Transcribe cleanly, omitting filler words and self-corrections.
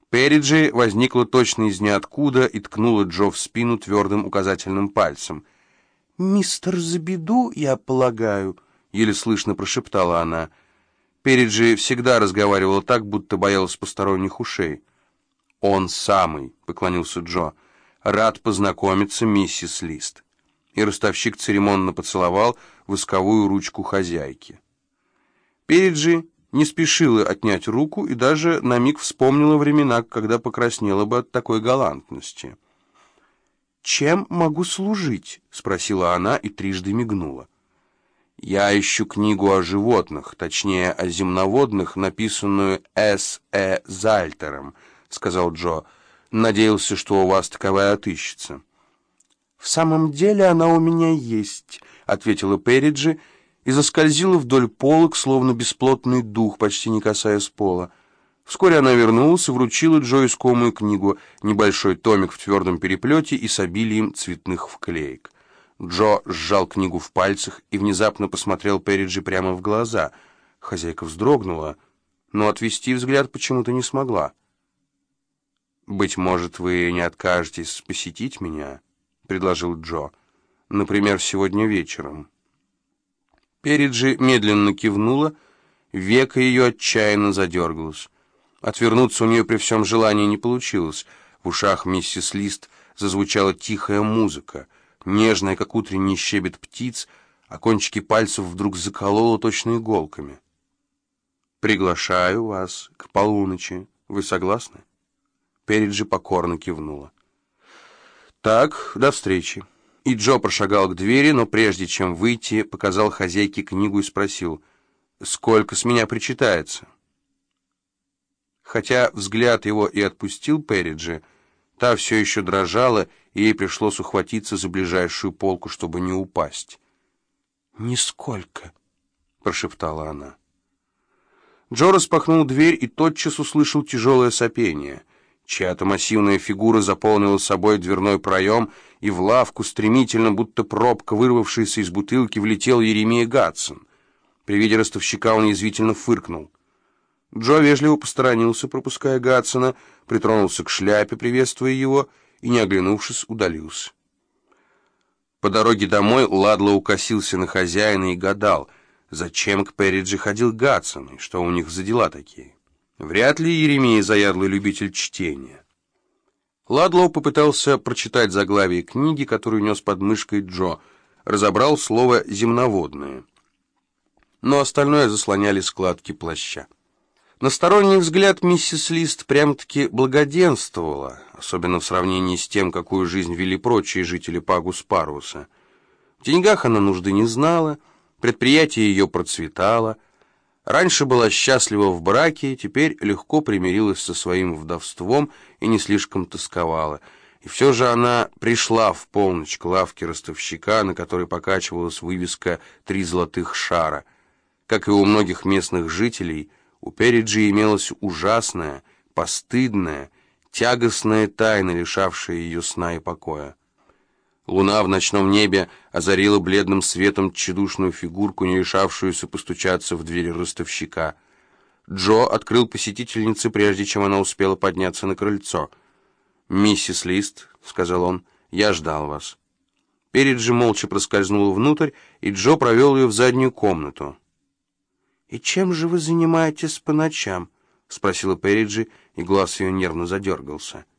Перриджи возникла точно из ниоткуда и ткнула Джо в спину твердым указательным пальцем. «Мистер Забиду, я полагаю», — еле слышно прошептала она. Перриджи всегда разговаривала так, будто боялась посторонних ушей. «Он самый», — поклонился Джо. «Рад познакомиться, миссис Лист». И ростовщик церемонно поцеловал восковую ручку хозяйки. Перриджи не спешила отнять руку и даже на миг вспомнила времена, когда покраснела бы от такой галантности. «Чем могу служить?» — спросила она и трижды мигнула. «Я ищу книгу о животных, точнее, о земноводных, написанную С.Э. Зальтером», — сказал Джо. «Надеялся, что у вас таковая отыщется». «В самом деле она у меня есть», — ответила Перриджи и заскользила вдоль полок, словно бесплотный дух, почти не касаясь пола. Вскоре она вернулась и вручила Джо искомую книгу, небольшой томик в твердом переплете и с обилием цветных вклеек. Джо сжал книгу в пальцах и внезапно посмотрел Перриджи прямо в глаза. Хозяйка вздрогнула, но отвести взгляд почему-то не смогла. «Быть может, вы не откажетесь посетить меня?» — предложил Джо. «Например, сегодня вечером». Перриджи медленно кивнула, веко ее отчаянно задергалось. Отвернуться у нее при всем желании не получилось. В ушах миссис Лист зазвучала тихая музыка, нежная, как утренний щебет птиц, а кончики пальцев вдруг закололо точно иголками. «Приглашаю вас к полуночи. Вы согласны?» Перриджи покорно кивнула. «Так, до встречи». И Джо прошагал к двери, но прежде чем выйти, показал хозяйке книгу и спросил: «Сколько с меня причитается?» Хотя взгляд его и отпустил Перриджи, та все еще дрожала, и ей пришлось ухватиться за ближайшую полку, чтобы не упасть. «Нисколько», — прошептала она. Джо распахнул дверь и тотчас услышал тяжелое сопение. Чья-то массивная фигура заполнила собой дверной проем, и в лавку стремительно, будто пробка, вырвавшаяся из бутылки, влетел Еремия Гатсон. При виде ростовщика он язвительно фыркнул. Джо вежливо посторонился, пропуская Гатсона, притронулся к шляпе, приветствуя его, и, не оглянувшись, удалился. По дороге домой Ладло укосился на хозяина и гадал, зачем к Перриджи ходил Гатсон, и что у них за дела такие. Вряд ли Еремия заядлый любитель чтения. Ладлоу попытался прочитать заглавие книги, которую нес под мышкой Джо, разобрал слово «земноводное». Но остальное заслоняли складки плаща. На сторонний взгляд миссис Лист прям-таки благоденствовала, особенно в сравнении с тем, какую жизнь вели прочие жители Пагус-Паруса. В деньгах она нужды не знала, предприятие ее процветало. Раньше была счастлива в браке, теперь легко примирилась со своим вдовством и не слишком тосковала. И все же она пришла в полночь к лавке ростовщика, на которой покачивалась вывеска «Три золотых шара». Как и у многих местных жителей, у Перриджи имелась ужасная, постыдная, тягостная тайна, лишавшая ее сна и покоя. Луна в ночном небе озарила бледным светом тщедушную фигурку, не решавшуюся постучаться в дверь ростовщика. Джо открыл посетительнице, прежде чем она успела подняться на крыльцо. «Миссис Лист», — сказал он, — «я ждал вас». Перриджи молча проскользнула внутрь, и Джо провел ее в заднюю комнату. «И чем же вы занимаетесь по ночам?» — спросила Перриджи, и глаз ее нервно задергался.